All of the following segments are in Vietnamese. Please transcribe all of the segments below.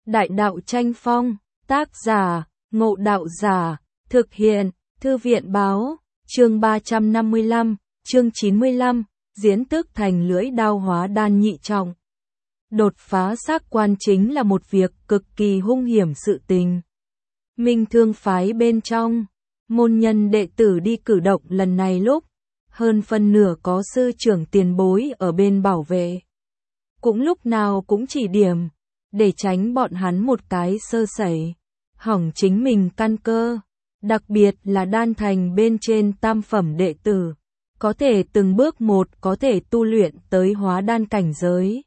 Đại đạo tranh phong, tác giả, Ngộ Đạo Giả, thực hiện, Thư viện báo, chương 355, chương 95, diễn tức thành lưỡi đao hóa đan nhị trọng. Đột phá xác quan chính là một việc cực kỳ hung hiểm sự tình. Minh Thương phái bên trong, môn nhân đệ tử đi cử động lần này lúc, hơn phân nửa có sư trưởng tiền bối ở bên bảo vệ. Cũng lúc nào cũng chỉ điểm, để tránh bọn hắn một cái sơ sẩy, hỏng chính mình căn cơ. Đặc biệt là đan thành bên trên tam phẩm đệ tử, có thể từng bước một có thể tu luyện tới hóa đan cảnh giới.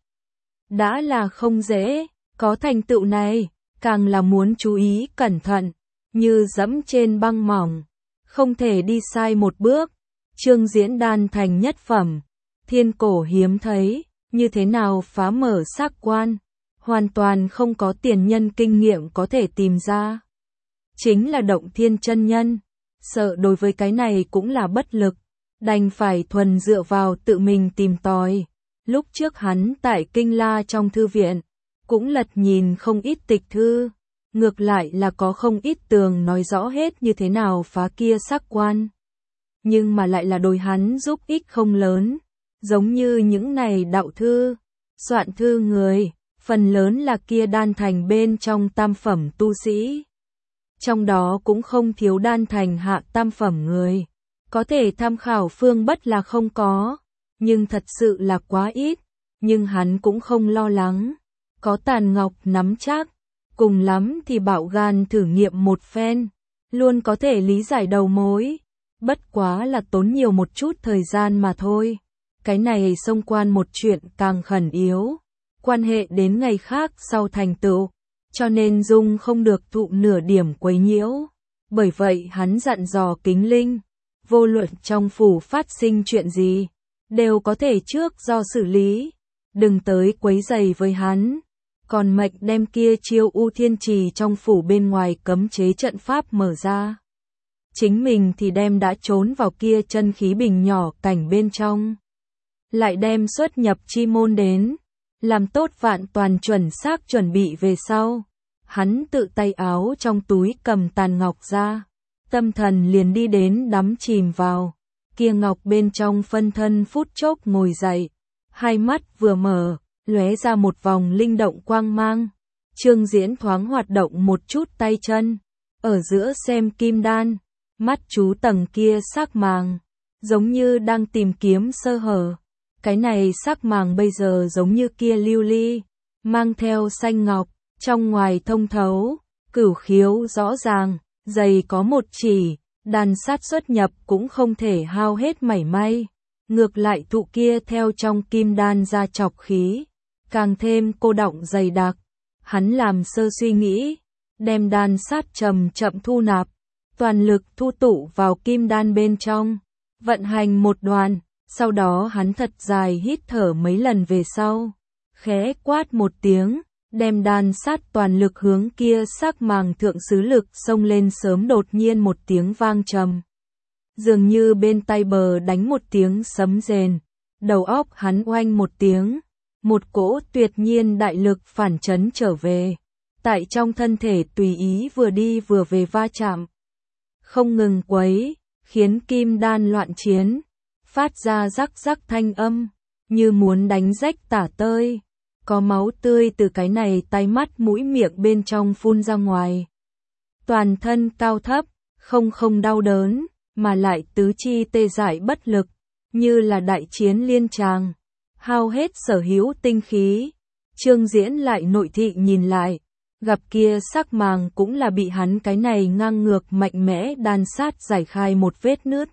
Đã là không dễ, có thành tựu này, càng là muốn chú ý cẩn thận, như dẫm trên băng mỏng, không thể đi sai một bước. Trương Diễn đan thành nhất phẩm, thiên cổ hiếm thấy, như thế nào phá mở xác quan, hoàn toàn không có tiền nhân kinh nghiệm có thể tìm ra. Chính là Động Thiên chân nhân, sợ đối với cái này cũng là bất lực, đành phải thuần dựa vào tự mình tìm tòi. Lúc trước hắn tại Kinh La trong thư viện, cũng lật nhìn không ít tịch thư, ngược lại là có không ít tường nói rõ hết như thế nào phá kia xác quan. Nhưng mà lại là đối hắn giúp ích không lớn, giống như những này đạo thư, soạn thư người, phần lớn là kia đan thành bên trong tam phẩm tu sĩ. Trong đó cũng không thiếu đan thành hạ tam phẩm người, có thể tham khảo phương bất là không có, nhưng thật sự là quá ít, nhưng hắn cũng không lo lắng, có Tàn Ngọc nắm chắc, cùng lắm thì bạo gan thử nghiệm một phen, luôn có thể lý giải đầu mối, bất quá là tốn nhiều một chút thời gian mà thôi. Cái này xông quan một chuyện càng khẩn yếu, quan hệ đến ngày khác sau thành tựu, cho nên Dung không được thụ nửa điểm quấy nhiễu. Bởi vậy hắn dặn dò Kính Linh, vô luận trong phủ phát sinh chuyện gì, đều có thể trước do xử lý, đừng tới quấy rầy với hắn. Còn mệnh đem kia Chiêu U Thiên Trì trong phủ bên ngoài cấm chế trận pháp mở ra. Chính mình thì đem đã trốn vào kia chân khí bình nhỏ cảnh bên trong. Lại đem xuất nhập chi môn đến, làm tốt vạn toàn chuẩn xác chuẩn bị về sau. Hắn tự tay áo trong túi cầm Tàn Ngọc ra, tâm thần liền đi đến đắm chìm vào. Kia ngọc bên trong phân thân phút chốc ngồi dậy, hai mắt vừa mở, lóe ra một vòng linh động quang mang. Trương Diễn thoáng hoạt động một chút tay chân, ở giữa xem kim đan, mắt chú tầng kia xác màng, giống như đang tìm kiếm sơ hở. Cái này xác màng bây giờ giống như kia lưu ly, mang theo xanh ngọc, trong ngoài thông thấu, cửu khiếu rõ ràng, dày có một chỉ, đan sát xuất nhập cũng không thể hao hết mảy may. Ngược lại thụ kia theo trong kim đan ra chọc khí, càng thêm cô đọng dày đặc. Hắn làm sơ suy nghĩ, đem đan sát chậm chậm thu nạp, toàn lực thu tụ vào kim đan bên trong, vận hành một đoạn. Sau đó hắn thật dài hít thở mấy lần về sau, khẽ quát một tiếng, đem đan sát toàn lực hướng kia xác màng thượng sứ lực xông lên. Sớm đột nhiên một tiếng vang trầm, dường như bên tay bờ đánh một tiếng sấm rền, đầu óc hắn oanh một tiếng, một cỗ tuyệt nhiên đại lực phản chấn trở về, tại trong thân thể tùy ý vừa đi vừa về va chạm, không ngừng quấy, khiến kim đan loạn chiến, phát ra rắc rắc thanh âm, như muốn đánh rách tả tơi, có máu tươi từ cái này tay mắt mũi miệng bên trong phun ra ngoài. Toàn thân cao thấp, không đau đớn, mà lại tứ chi tê dại bất lực, như là đại chiến liên tràng, hao hết sở hữu tinh khí. Trương Diễn lại nội thị nhìn lại, gặp kia sắc màng cũng là bị hắn cái này ngang ngược mạnh mẽ đan sát giải khai một vết nứt.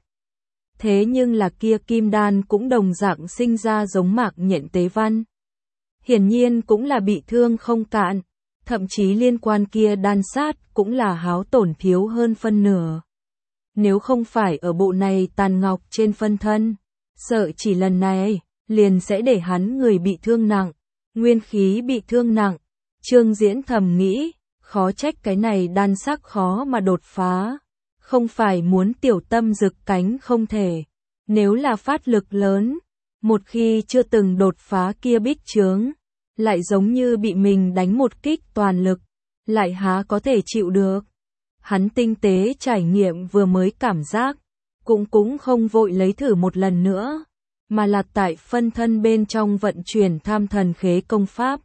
Thế nhưng là kia kim đan cũng đồng dạng sinh ra giống mạc nhện tế văn. Hiển nhiên cũng là bị thương không cạn, thậm chí liên quan kia đan sát cũng là háo tổn thiếu hơn phân nửa. Nếu không phải ở bộ này Tàn Ngọc trên phân thân, sợ chỉ lần này, liền sẽ để hắn người bị thương nặng, nguyên khí bị thương nặng. Trương Diễn thầm nghĩ, khó trách cái này đan sắc khó mà đột phá. Không phải muốn tiểu tâm rực cánh không thể, nếu là phát lực lớn, một khi chưa từng đột phá kia bích chướng, lại giống như bị mình đánh một kích toàn lực, lại há có thể chịu được. Hắn tinh tế trải nghiệm vừa mới cảm giác, cũng không vội lấy thử một lần nữa, mà là tại phân thân bên trong vận chuyển Tham Thần Khế công pháp,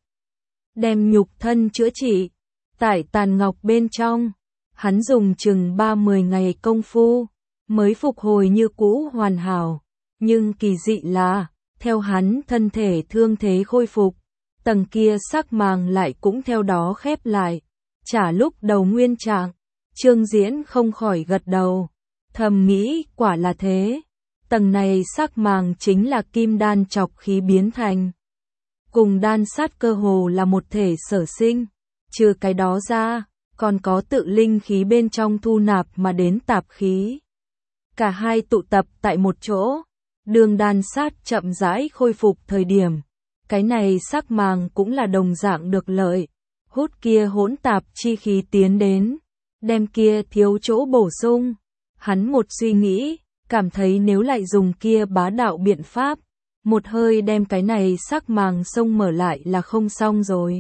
đem nhục thân chữa trị. Tại tàn ngọc bên trong, hắn dùng chừng 30 ngày công phu, mới phục hồi như cũ hoàn hảo. Nhưng kỳ dị là, theo hắn thân thể thương thế khôi phục, tầng kia sắc màng lại cũng theo đó khép lại. Trả lúc đầu nguyên trạng, Trương Diễn không khỏi gật đầu, thầm nghĩ quả là thế. Tầng này sắc màng chính là kim đan trọc khí biến thành. Cùng đan sát cơ hồ là một thể sở sinh. Trừ cái đó ra, còn có tự linh khí bên trong thu nạp mà đến tạp khí. Cả hai tụ tập tại một chỗ, đường đan sát chậm rãi khôi phục thời điểm. Cái này sắc màng cũng là đồng dạng được lợi, hút kia hỗn tạp chi khí tiến đến, đem kia thiếu chỗ bổ sung. Hắn một suy nghĩ, cảm thấy nếu lại dùng kia bá đạo biện pháp, một hơi đem cái này sắc màng sông mở lại là không xong rồi.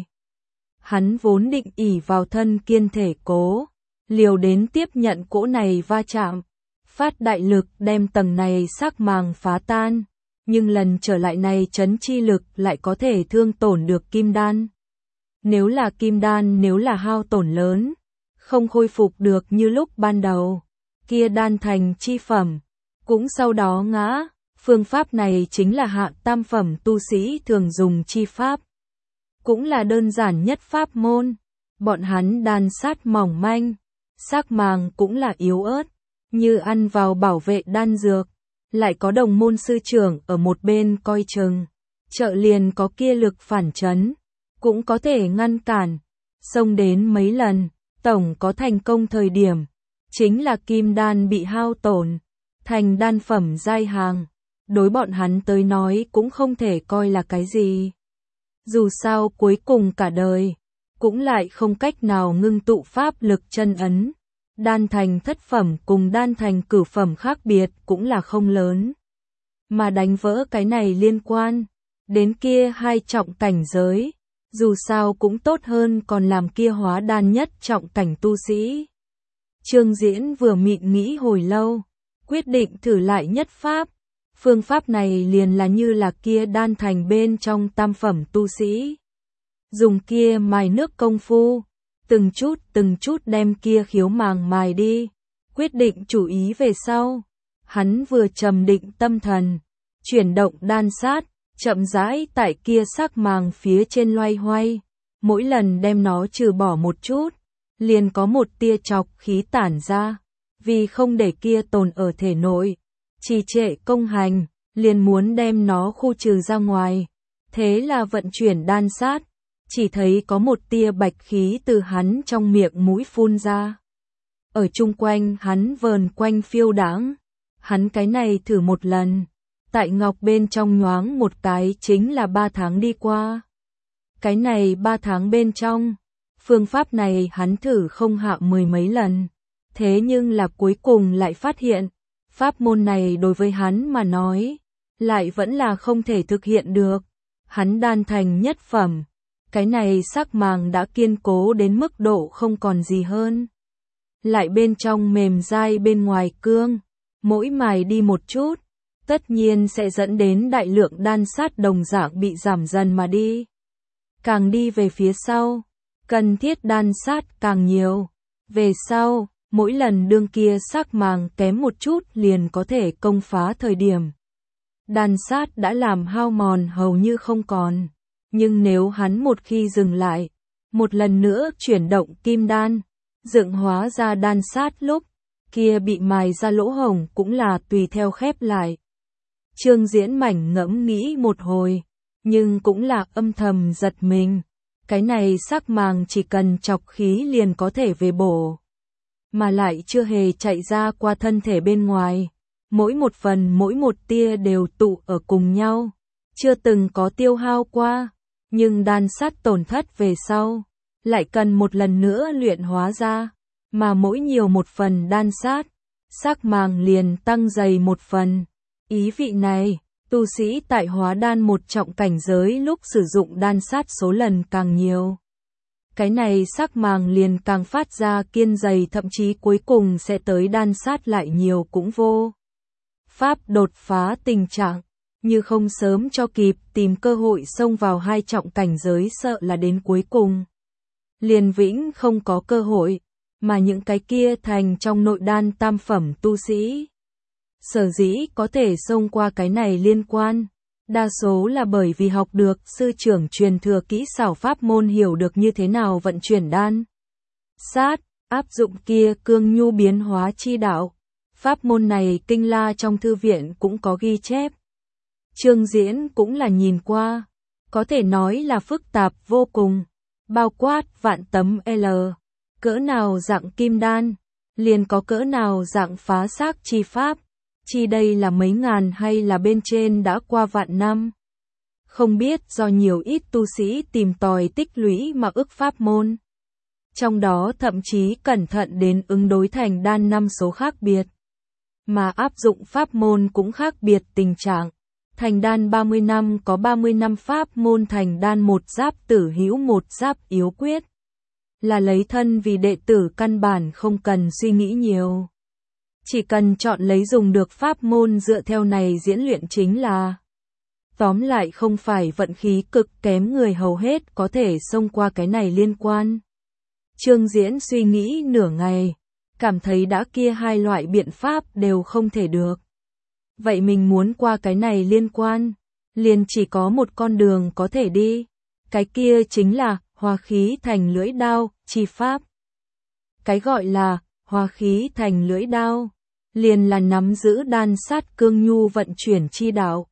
Hắn vốn định ỷ vào thân kiên thể cố, liều đến tiếp nhận cỗ này va chạm, phát đại lực đem tầng này sắc màng phá tan, nhưng lần trở lại này chấn chi lực lại có thể thương tổn được kim đan. Nếu là kim đan, nếu là hao tổn lớn, không khôi phục được như lúc ban đầu, kia đan thành chi phẩm, cũng sau đó ngã. Phương pháp này chính là hạ tam phẩm tu sĩ thường dùng chi pháp, cũng là đơn giản nhất pháp môn. Bọn hắn đan sát mỏng manh, sắc màng cũng là yếu ớt, như ăn vào bảo vệ đan dược, lại có đồng môn sư trưởng ở một bên coi chừng, trợ liền có kia lực phản chấn, cũng có thể ngăn cản, xông đến mấy lần, tổng có thành công thời điểm, chính là kim đan bị hao tổn, thành đan phẩm giai hàng. Đối bọn hắn tới nói cũng không thể coi là cái gì. Dù sao cuối cùng cả đời, cũng lại không cách nào ngưng tụ pháp lực chân ấn. Đan thành thất phẩm cùng đan thành cửu phẩm khác biệt cũng là không lớn. Mà đánh vỡ cái này liên quan đến kia hai trọng cảnh giới, dù sao cũng tốt hơn còn làm kia hóa đan nhất trọng cảnh tu sĩ. Trương Diễn vừa mịn nghĩ hồi lâu, quyết định thử lại nhất pháp. Phương pháp này liền là như là kia đan thành bên trong tam phẩm tu sĩ. Dùng kia mài nước công phu, từng chút đem kia khiếu màng mài đi. Quyết định chủ ý về sau, hắn vừa trầm định tâm thần, chuyển động đan sát, chậm rãi tại kia sắc màng phía trên loay hoay. Mỗi lần đem nó trừ bỏ một chút, liền có một tia trọc khí tản ra, vì không để kia tồn ở thể nội. Trì trệ công hành, liền muốn đem nó khu trừ ra ngoài. Thế là vận chuyển đan sát, chỉ thấy có một tia bạch khí từ hắn trong miệng mũi phun ra. Ở chung quanh hắn vờn quanh phiêu đãng. Hắn cái này thử một lần, tại ngọc bên trong nhoáng một cái chính là 3 tháng đi qua. Cái này 3 tháng bên trong, phương pháp này hắn thử không hạ 10 mấy lần. Thế nhưng là cuối cùng lại phát hiện, pháp môn này đối với hắn mà nói, lại vẫn là không thể thực hiện được. Hắn đan thành nhất phẩm, cái này sắc màng đã kiên cố đến mức độ không còn gì hơn. Lại bên trong mềm dai bên ngoài cương, mỗi mài đi một chút, tất nhiên sẽ dẫn đến đại lượng đan sát đồng dạng bị giảm dần mà đi. Càng đi về phía sau, cần thiết đan sát càng nhiều. Về sau, mỗi lần đương kia sắc màng kém một chút liền có thể công phá thời điểm. Đan sát đã làm hao mòn hầu như không còn. Nhưng nếu hắn một khi dừng lại, một lần nữa chuyển động kim đan, dựng hóa ra đan sát lúc, kia bị mài ra lỗ hổng cũng là tùy theo khép lại. Trương Diễn mảnh ngẫm nghĩ một hồi, nhưng cũng là âm thầm giật mình. Cái này sắc màng chỉ cần chọc khí liền có thể về bổ, mà lại chưa hề chạy ra qua thân thể bên ngoài. Mỗi một phần mỗi một tia đều tụ ở cùng nhau, chưa từng có tiêu hao qua. Nhưng đan sát tổn thất về sau, lại cần một lần nữa luyện hóa ra, mà mỗi nhiều một phần đan sát, sắc màng liền tăng dày một phần. Ý vị này, Tu sĩ tại hóa đan một trọng cảnh giới lúc sử dụng đan sát số lần càng nhiều, cái này sắc màng liền càng phát ra kiên dày, thậm chí cuối cùng sẽ tới đan sát lại nhiều cũng vô pháp đột phá tình trạng, như không sớm cho kịp tìm cơ hội xông vào hai trọng cảnh giới, sợ là đến cuối cùng liền vĩnh không có cơ hội, mà những cái kia thành trong nội đan tam phẩm tu sĩ sở dĩ có thể xông qua cái này liên quan, đa số là bởi vì học được sư trưởng truyền thừa kỹ xảo pháp môn, hiểu được như thế nào vận chuyển đan sát, áp dụng kia cương nhu biến hóa chi đạo. Pháp môn này Kinh La trong thư viện cũng có ghi chép. Trương Diễn cũng là nhìn qua, có thể nói là phức tạp vô cùng, bao quát vạn tấm L, cỡ nào dạng kim đan, liền có cỡ nào dạng phá xác chi pháp, chi đây là mấy ngàn hay là bên trên đã qua vạn năm. Không biết do nhiều ít tu sĩ tìm tòi tích lũy mà ức pháp môn. Trong đó thậm chí cẩn thận đến ứng đối thành đan năm số khác biệt, mà áp dụng pháp môn cũng khác biệt tình trạng. Thành đan 30 năm có 30 năm pháp môn, thành đan một giáp tử hữu một giáp yếu quyết. Là lấy thân vì đệ tử, căn bản không cần suy nghĩ nhiều. Chỉ cần chọn lấy dùng được pháp môn dựa theo này diễn luyện chính là. Tóm lại không phải vận khí cực kém người hầu hết có thể xông qua cái này liên quan. Trương Diễn suy nghĩ nửa ngày, cảm thấy đã kia hai loại biện pháp đều không thể được. Vậy mình muốn qua cái này liên quan, liền chỉ có một con đường có thể đi. Cái kia chính là hóa khí thành lưỡi đao chi pháp. Cái gọi là hóa khí thành lưỡi đao, liền là nắm giữ đan sát cương nhu vận chuyển chi đạo.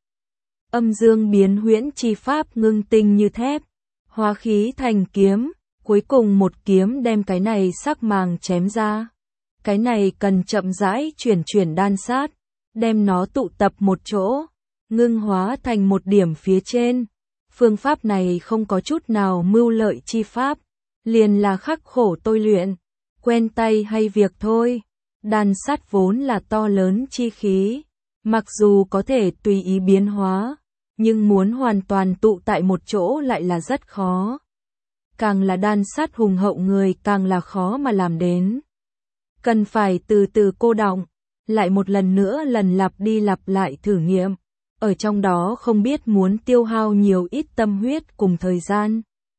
Âm dương biến huyễn chi pháp ngưng tinh như thép, hóa khí thành kiếm, cuối cùng một kiếm đem cái này sắc màng chém ra. Cái này cần chậm rãi chuyển đan sát, đem nó tụ tập một chỗ, ngưng hóa thành một điểm phía trên. Phương pháp này không có chút nào mưu lợi chi pháp, liền là khắc khổ tôi luyện, quen tay hay việc thôi. Đan sát vốn là to lớn chi khí, mặc dù có thể tùy ý biến hóa, nhưng muốn hoàn toàn tụ tại một chỗ lại là rất khó. Càng là đan sát hùng hậu người càng là khó mà làm đến. Cần phải từ từ cô đọng, lại một lần nữa lần lặp đi lặp lại thử nghiệm. Ở trong đó không biết muốn tiêu hao nhiều ít tâm huyết cùng thời gian.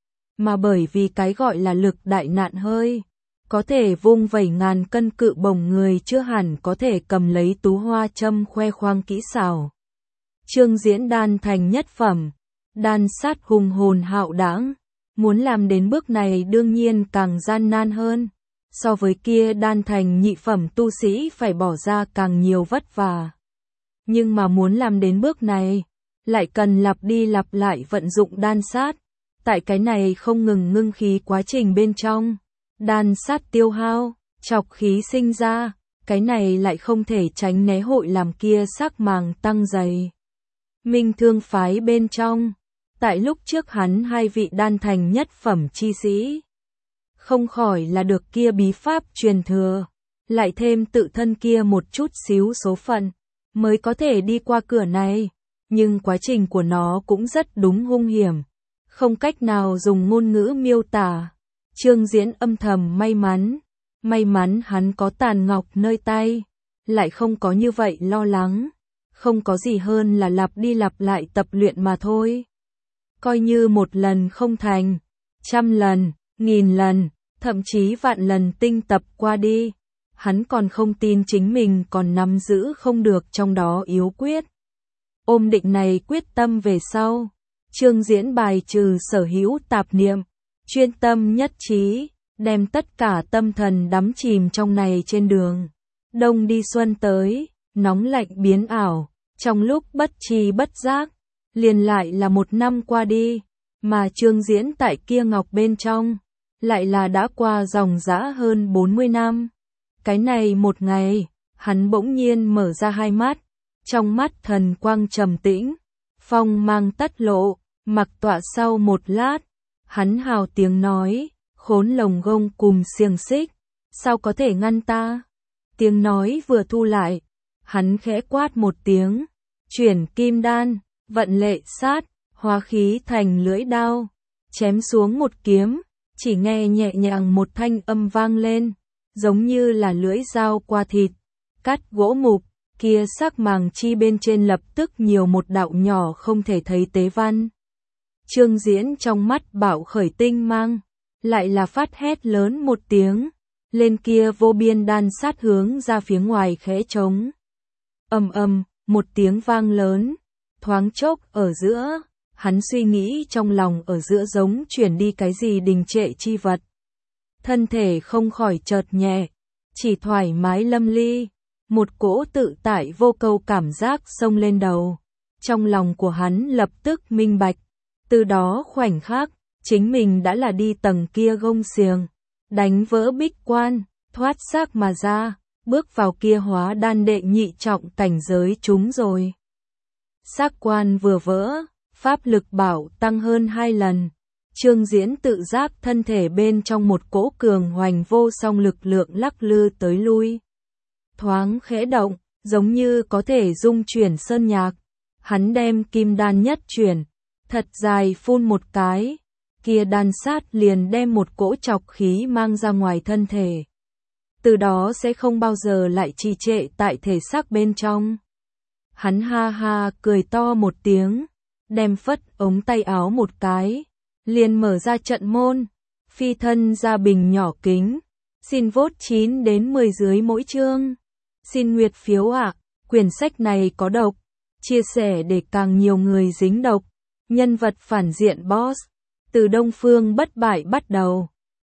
Mà bởi vì cái gọi là lực đại nạn hơi, có thể vung vẩy ngàn cân cự bổng người chưa hẳn có thể cầm lấy tú hoa châm khoe khoang kỹ xảo. Trương Diễn đan thành nhất phẩm, đan sát hùng hồn hạo đãng, muốn làm đến bước này đương nhiên càng gian nan hơn. So với kia đan thành nhị phẩm tu sĩ phải bỏ ra càng nhiều vất vả. Nhưng mà muốn làm đến bước này, lại cần lặp đi lặp lại vận dụng đan sát. Tại cái này không ngừng ngưng khí quá trình bên trong, đan sát tiêu hao, chọc khí sinh ra, cái này lại không thể tránh né hội làm kia sắc màng tăng dày. Minh Thương phái bên trong, tại lúc trước hắn hai vị đan thành nhất phẩm chi sĩ, không khỏi là được kia bí pháp truyền thừa, lại thêm tự thân kia một chút xíu số phận, mới có thể đi qua cửa này, nhưng quá trình của nó cũng rất đúng hung hiểm, không cách nào dùng ngôn ngữ miêu tả. Trương Diễn âm thầm may mắn hắn có tàn ngọc nơi tay, lại không có như vậy lo lắng, không có gì hơn là lặp đi lặp lại tập luyện mà thôi. Coi như một lần không thành, 100 lần, 1000 lần, thậm chí vạn lần tinh tập qua đi, hắn còn không tin chính mình còn nắm giữ không được trong đó yếu quyết. Ôm định này quyết tâm về sau, Trương Diễn bài trừ sở hữu tạp niệm, chuyên tâm nhất trí, đem tất cả tâm thần đắm chìm trong này trên đường. Đông đi xuân tới, nóng lạnh biến ảo, trong lúc bất tri bất giác, liền lại là một năm qua đi, mà Trương Diễn tại kia ngọc bên trong, lại là đã qua dòng dã hơn 40 năm. Cái này một ngày, hắn bỗng nhiên mở ra hai mắt, trong mắt thần quang trầm tĩnh, phong mang tất lộ, mặc tọa sau một lát, hắn hào tiếng nói, khốn lồng gông cùng xiềng xích, sao có thể ngăn ta? Tiếng nói vừa thu lại, hắn khẽ quát một tiếng, chuyển kim đan, vận lệ sát, hóa khí thành lưỡi đao, chém xuống một kiếm, chỉ nghe nhẹ nhàng một thanh âm vang lên, giống như là lưỡi dao qua thịt, cắt gỗ mục, kia sắc màng chi bên trên lập tức nhiều một đạo nhỏ không thể thấy tế văn. Trương Diễn trong mắt bạo khởi tinh mang, lại là phát hét lớn một tiếng, lên kia vô biên đan sát hướng ra phía ngoài khẽ trống. Ầm ầm, một tiếng vang lớn, thoáng chốc ở giữa, hắn suy nghĩ trong lòng ở giữa giống chuyển đi cái gì đình trệ chi vật. Thân thể không khỏi chợt nhẹ, chỉ thoải mái lâm ly, một cỗ tự tại vô câu cảm giác xông lên đầu. Trong lòng của hắn lập tức minh bạch, từ đó khoảnh khắc, chính mình đã là đi tầng kia gông xiềng, đánh vỡ bích quan, thoát xác mà ra, bước vào kia hóa đan đệ nhị trọng cảnh giới chúng rồi. Xác quan vừa vỡ, pháp lực bảo tăng hơn 2 lần. Trương Diễn tự giác thân thể bên trong một cỗ cường hoành vô song lực lượng lắc lư tới lui. Thoáng khẽ động, giống như có thể dung chuyển sơn nhạc. Hắn đem kim đan nhất chuyển, thật dài phun một cái, kia đan sát liền đem một cỗ trọc khí mang ra ngoài thân thể. Từ đó sẽ không bao giờ lại trì trệ tại thể xác bên trong. Hắn ha ha cười to một tiếng, đem phất ống tay áo một cái, liền mở ra trận môn, phi thân ra bình nhỏ kính, xin vote 9 đến 10 dưới mỗi chương. Xin nguyệt phiếu ạ, quyển sách này có độc, chia sẻ để càng nhiều người dính độc. Nhân vật phản diện boss, từ Đông Phương bất bại bắt đầu.